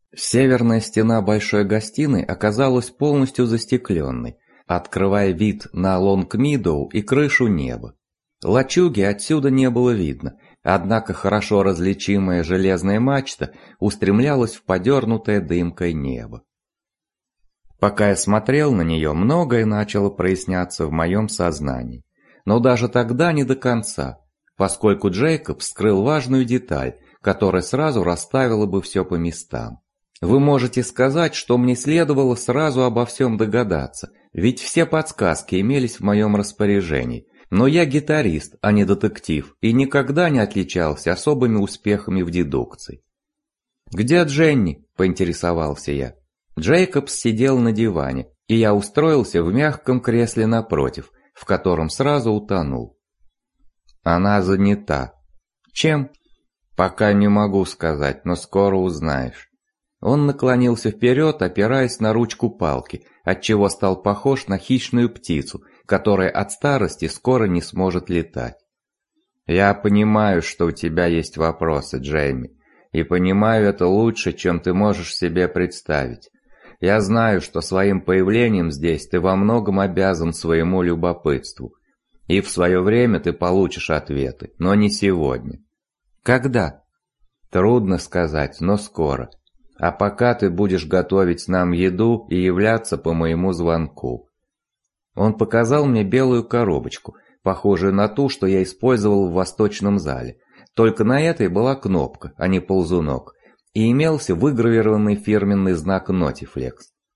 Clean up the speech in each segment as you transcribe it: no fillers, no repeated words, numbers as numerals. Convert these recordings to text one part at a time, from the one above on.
Северная стена большой гостиной оказалась полностью застекленной, открывая вид на Лонг-Мидоу и крышу неба. Лачуги отсюда не было видно, однако хорошо различимая железная мачта устремлялась в подернутое дымкой небо. Пока я смотрел на нее, многое начало проясняться в моем сознании. Но даже тогда не до конца, поскольку Джейкоб скрыл важную деталь, которая сразу расставила бы все по местам. Вы можете сказать, что мне следовало сразу обо всем догадаться, ведь все подсказки имелись в моем распоряжении. Но я гитарист, а не детектив, и никогда не отличался особыми успехами в дедукции. «Где Дженни?» – поинтересовался я. Джейкобс сидел на диване, и я устроился в мягком кресле напротив, в котором сразу утонул. «Она занята». «Чем?» «Пока не могу сказать, но скоро узнаешь». Он наклонился вперед, опираясь на ручку палки, отчего стал похож на хищную птицу, которая от старости скоро не сможет летать. «Я понимаю, что у тебя есть вопросы, Джейми, и понимаю это лучше, чем ты можешь себе представить. Я знаю, что своим появлением здесь ты во многом обязан своему любопытству, и в свое время ты получишь ответы, но не сегодня». «Когда?» «Трудно сказать, но скоро. А пока ты будешь готовить нам еду и являться по моему звонку». Он показал мне белую коробочку, похожую на ту, что я использовал в восточном зале. Только на этой была кнопка, а не ползунок, и имелся выгравированный фирменный знак Notiflex.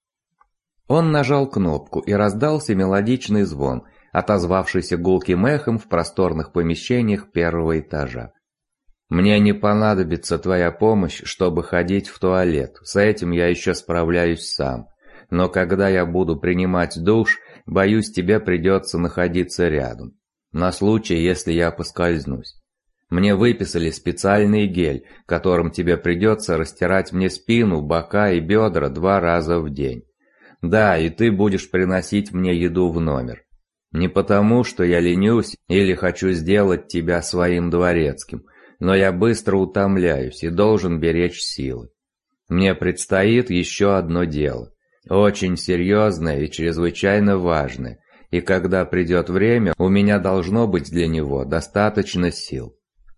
Он нажал кнопку, и раздался мелодичный звон, отозвавшийся гулким эхом в просторных помещениях первого этажа. «Мне не понадобится твоя помощь, чтобы ходить в туалет, с этим я еще справляюсь сам. Но когда я буду принимать душ, боюсь, тебе придется находиться рядом, на случай, если я поскользнусь. Мне выписали специальный гель, которым тебе придется растирать мне спину, бока и бедра 2 раза в день. Да, и ты будешь приносить мне еду в номер. Не потому, что я ленюсь или хочу сделать тебя своим дворецким, но я быстро утомляюсь и должен беречь силы. Мне предстоит еще одно дело, очень серьезное и чрезвычайно важное, и когда придет время, у меня должно быть для него достаточно сил.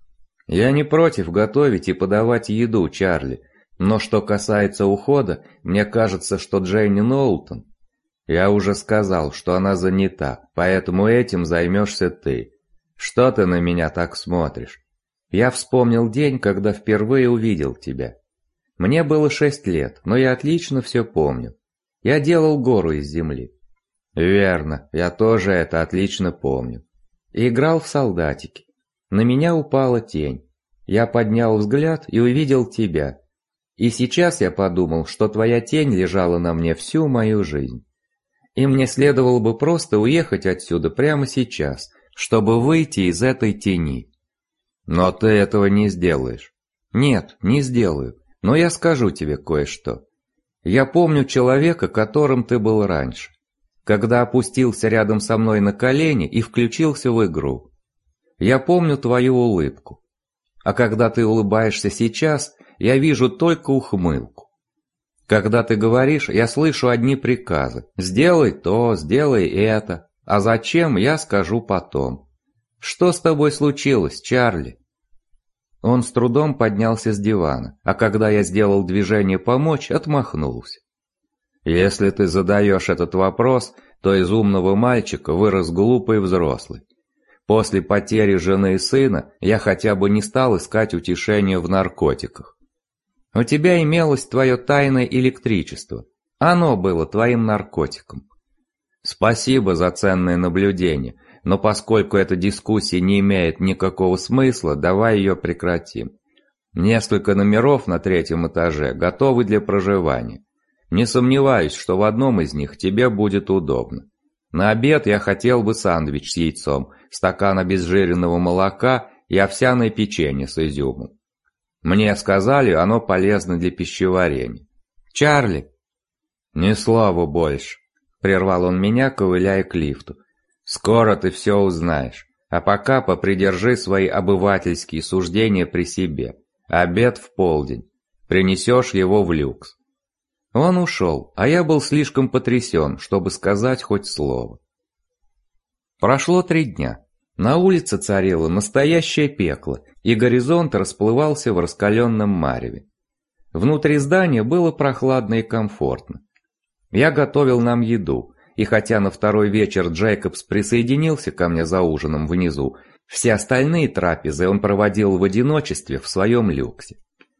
Я не против готовить и подавать еду, Чарли, но что касается ухода, мне кажется, что Дженни Ноултон... Я уже сказал, что она занята, поэтому этим займешься ты. Что ты на меня так смотришь? Я вспомнил день, когда впервые увидел тебя. Мне было 6 лет, но я отлично все помню. Я делал гору из земли. Верно, я тоже это отлично помню. И играл в солдатики. На меня упала тень. Я поднял взгляд и увидел тебя. И сейчас я подумал, что твоя тень лежала на мне всю мою жизнь. И мне следовало бы просто уехать отсюда прямо сейчас, чтобы выйти из этой тени. Но ты этого не сделаешь. Нет, не сделаю, но я скажу тебе кое-что. Я помню человека, которым ты был раньше, когда опустился рядом со мной на колени и включился в игру. Я помню твою улыбку. А когда ты улыбаешься сейчас, я вижу только ухмылку. Когда ты говоришь, я слышу одни приказы. Сделай то, сделай это. А зачем, я скажу потом. Что с тобой случилось, Чарли? Он с трудом поднялся с дивана, а когда я сделал движение помочь, отмахнулся. Если ты задаешь этот вопрос, то из умного мальчика вырос глупый взрослый. После потери жены и сына я хотя бы не стал искать утешения в наркотиках. У тебя имелось твое тайное электричество. Оно было твоим наркотиком. Спасибо за ценное наблюдение, но поскольку эта дискуссия не имеет никакого смысла, давай ее прекратим. Несколько номеров на 3-м этаже готовы для проживания. Не сомневаюсь, что в одном из них тебе будет удобно. На обед я хотел бы сэндвич с яйцом, стакан обезжиренного молока и овсяное печенье с изюмом. Мне сказали, оно полезно для пищеварения. Чарли! Ни слова больше, прервал он меня, ковыляя к лифту. Скоро ты все узнаешь, а пока попридержи свои обывательские суждения при себе. Обед в полдень. Принесешь его в люкс». Он ушел, а я был слишком потрясен, чтобы сказать хоть слово. Прошло 3 дня. На улице царило настоящее пекло, и горизонт расплывался в раскаленном мареве. Внутри здания было прохладно и комфортно. Я готовил нам еду, и хотя на второй вечер Джейкобс присоединился ко мне за ужином внизу, все остальные трапезы он проводил в одиночестве в своем люксе.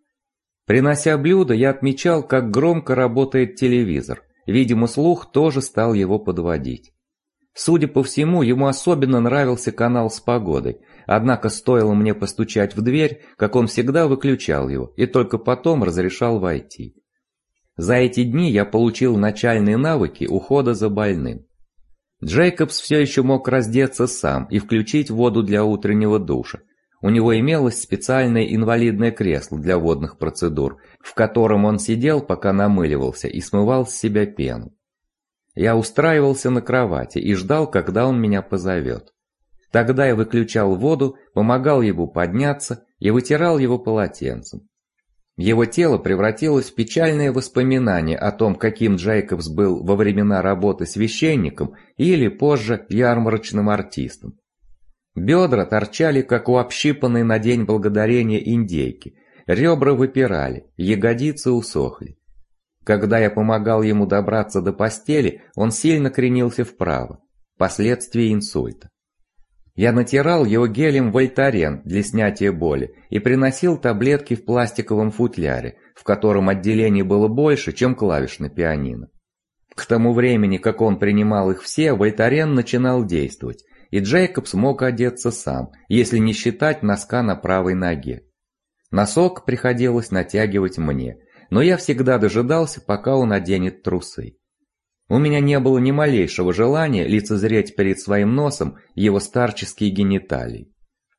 Принося блюда, я отмечал, как громко работает телевизор. Видимо, слух тоже стал его подводить. Судя по всему, ему особенно нравился канал с погодой, однако стоило мне постучать в дверь, как он всегда выключал его и только потом разрешал войти. За эти дни я получил начальные навыки ухода за больным. Джейкобс все еще мог раздеться сам и включить воду для утреннего душа. У него имелось специальное инвалидное кресло для водных процедур, в котором он сидел, пока намыливался и смывал с себя пену. Я устраивался на кровати и ждал, когда он меня позовет. Тогда я выключал воду, помогал ему подняться и вытирал его полотенцем. Его тело превратилось в печальное воспоминание о том, каким Джейкобс был во времена работы священником или позже ярмарочным артистом. Бедра торчали, как у общипанной на День Благодарения индейки, ребра выпирали, ягодицы усохли. Когда я помогал ему добраться до постели, он сильно кренился вправо, последствия инсульта. Я натирал его гелем Вольтарен для снятия боли и приносил таблетки в пластиковом футляре, в котором отделений было больше, чем клавиш на пианино. К тому времени, как он принимал их все, Вольтарен начинал действовать, и Джейкобс мог одеться сам, если не считать носка на правой ноге. Носок приходилось натягивать мне, но я всегда дожидался, пока он оденет трусы. У меня не было ни малейшего желания лицезреть перед своим носом его старческие гениталии.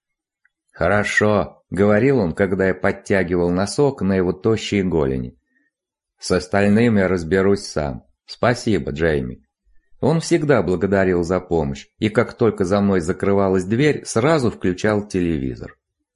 «Хорошо», — говорил он, когда я подтягивал носок на его тощие голени. «С остальным я разберусь сам. Спасибо, Джейми». Он всегда благодарил за помощь, и как только за мной закрывалась дверь, сразу включал телевизор.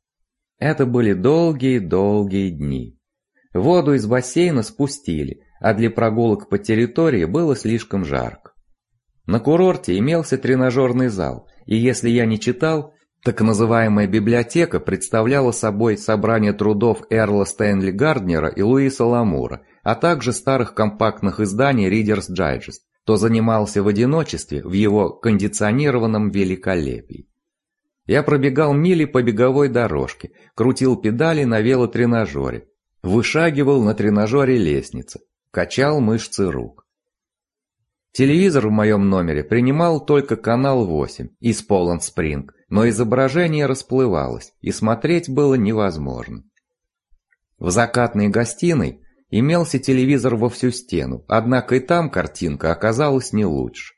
Это были долгие-долгие дни. Воду из бассейна спустили, а для прогулок по территории было слишком жарко. На курорте имелся тренажерный зал, и если я не читал, так называемая библиотека представляла собой собрание трудов Эрла Стэнли Гарднера и Луиса Ламура, а также старых компактных изданий Reader's Digest, то занимался в одиночестве в его кондиционированном великолепии. Я пробегал мили по беговой дорожке, крутил педали на велотренажере, вышагивал на тренажере лестницы, качал мышцы рук. Телевизор в моем номере принимал только канал 8 из Poland Spring, но изображение расплывалось, и смотреть было невозможно. В закатной гостиной имелся телевизор во всю стену, однако и там картинка оказалась не лучше.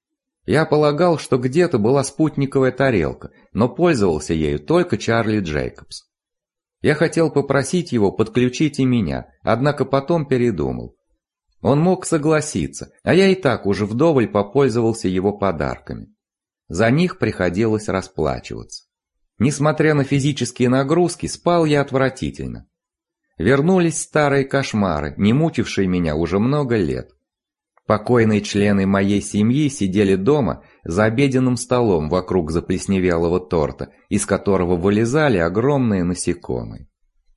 Я полагал, что где-то была спутниковая тарелка, но пользовался ею только Чарли Джейкобс. Я хотел попросить его подключить и меня, однако потом передумал. Он мог согласиться, а я и так уже вдоволь попользовался его подарками. За них приходилось расплачиваться. Несмотря на физические нагрузки, спал я отвратительно. Вернулись старые кошмары, не мучившие меня уже много лет. Покойные члены моей семьи сидели дома за обеденным столом вокруг заплесневелого торта, из которого вылезали огромные насекомые.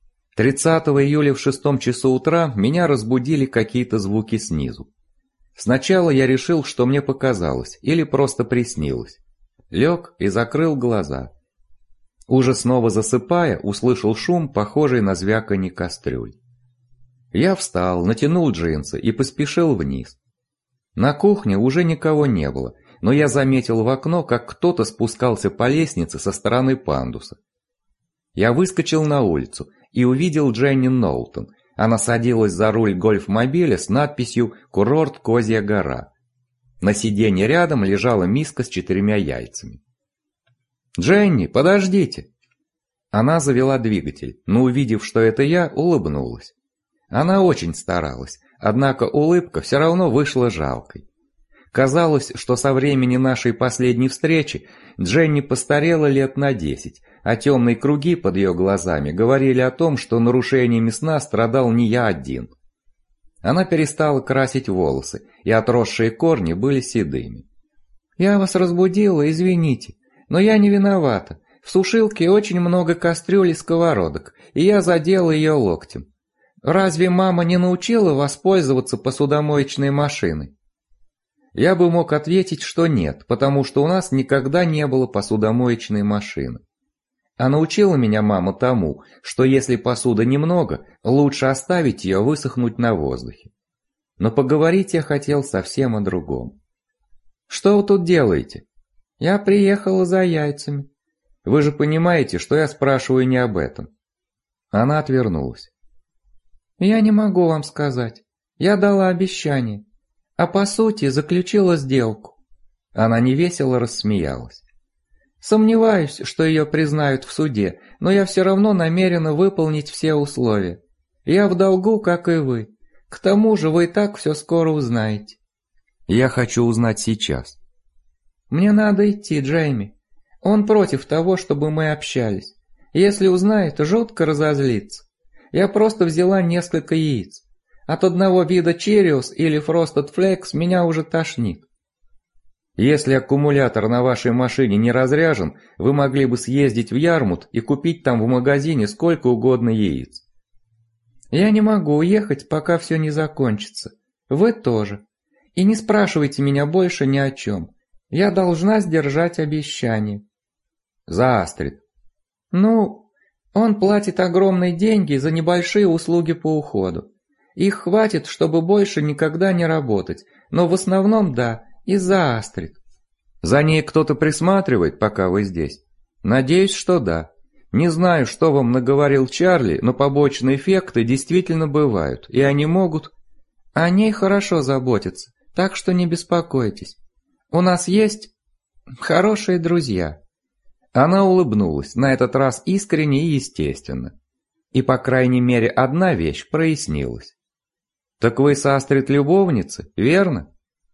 30 июля в 6 часу утра меня разбудили какие-то звуки снизу. Сначала я решил, что мне показалось или просто приснилось. Лег и закрыл глаза. Уже снова засыпая, услышал шум, похожий на звяканье кастрюль. Я встал, натянул джинсы и поспешил вниз. На кухне уже никого не было, но я заметил в окно, как кто-то спускался по лестнице со стороны пандуса. Я выскочил на улицу и увидел Дженни Ноутон. Она садилась за руль гольф-мобиля с надписью «Курорт Козья гора». На сиденье рядом лежала миска с 4 яйцами. «Дженни, подождите!» Она завела двигатель, но увидев, что это я, улыбнулась. Она очень старалась, однако улыбка все равно вышла жалкой. Казалось, что со времени нашей последней встречи Дженни постарела лет на 10, а темные круги под ее глазами говорили о том, что нарушениями сна страдал не я один. Она перестала красить волосы, и отросшие корни были седыми. «Я вас разбудила, извините, но я не виновата. В сушилке очень много кастрюль и сковородок, и я задела ее локтем. Разве мама не научила вас пользоваться посудомоечной машиной?» Я бы мог ответить, что нет, потому что у нас никогда не было посудомоечной машины. А научила меня мама тому, что если посуды немного, лучше оставить ее высохнуть на воздухе. Но поговорить я хотел совсем о другом. «Что вы тут делаете?» «Я приехала за яйцами». «Вы же понимаете, что я спрашиваю не об этом». Она отвернулась. «Я не могу вам сказать. Я дала обещание. А по сути заключила сделку». Она невесело рассмеялась. «Сомневаюсь, что ее признают в суде, но я все равно намерена выполнить все условия. Я в долгу, как и вы. К тому же вы и так все скоро узнаете». «Я хочу узнать сейчас». «Мне надо идти, Джейми. Он против того, чтобы мы общались. Если узнает, жутко разозлится. Я просто взяла несколько яиц. От одного вида Cheerios или Frosted Flakes меня уже тошнит». «Если аккумулятор на вашей машине не разряжен, вы могли бы съездить в Ярмут и купить там в магазине сколько угодно яиц». «Я не могу уехать, пока все не закончится. Вы тоже. И не спрашивайте меня больше ни о чем. Я должна сдержать обещание». «За Астрид». «Ну, он платит огромные деньги за небольшие услуги по уходу. Их хватит, чтобы больше никогда не работать, но в основном да, из-за Астрид». «За ней кто-то присматривает, пока вы здесь?» «Надеюсь, что да. Не знаю, что вам наговорил Чарли, но побочные эффекты действительно бывают, и они могут...» «О ней хорошо заботятся, так что не беспокойтесь. У нас есть хорошие друзья». Она улыбнулась, на этот раз искренне и естественно. И по крайней мере одна вещь прояснилась. «Так вы с Астрид любовницы, верно?»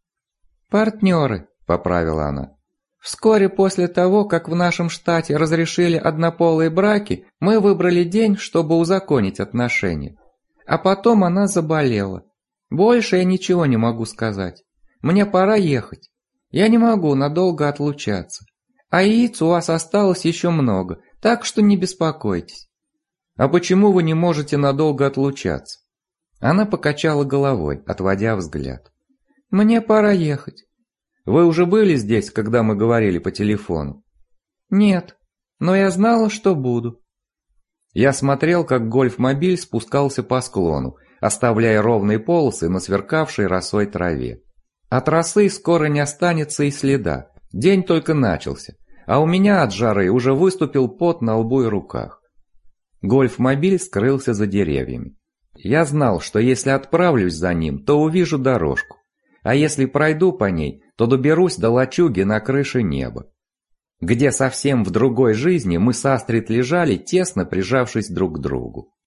«Партнеры», — поправила она. «Вскоре после того, как в нашем штате разрешили однополые браки, мы выбрали день, чтобы узаконить отношения. А потом она заболела. Больше я ничего не могу сказать. Мне пора ехать. Я не могу надолго отлучаться. А яиц у вас осталось еще много, так что не беспокойтесь». «А почему вы не можете надолго отлучаться?» Она покачала головой, отводя взгляд. «Мне пора ехать». «Вы уже были здесь, когда мы говорили по телефону?» «Нет, но я знала, что буду». Я смотрел, как гольф-мобиль спускался по склону, оставляя ровные полосы на сверкавшей росой траве. От росы скоро не останется и следа, день только начался, а у меня от жары уже выступил пот на лбу и руках. Гольф-мобиль скрылся за деревьями. Я знал, что если отправлюсь за ним, то увижу дорожку, а если пройду по ней, то доберусь до лачуги на крыше неба, где совсем в другой жизни мы с Астрид лежали, тесно прижавшись друг к другу.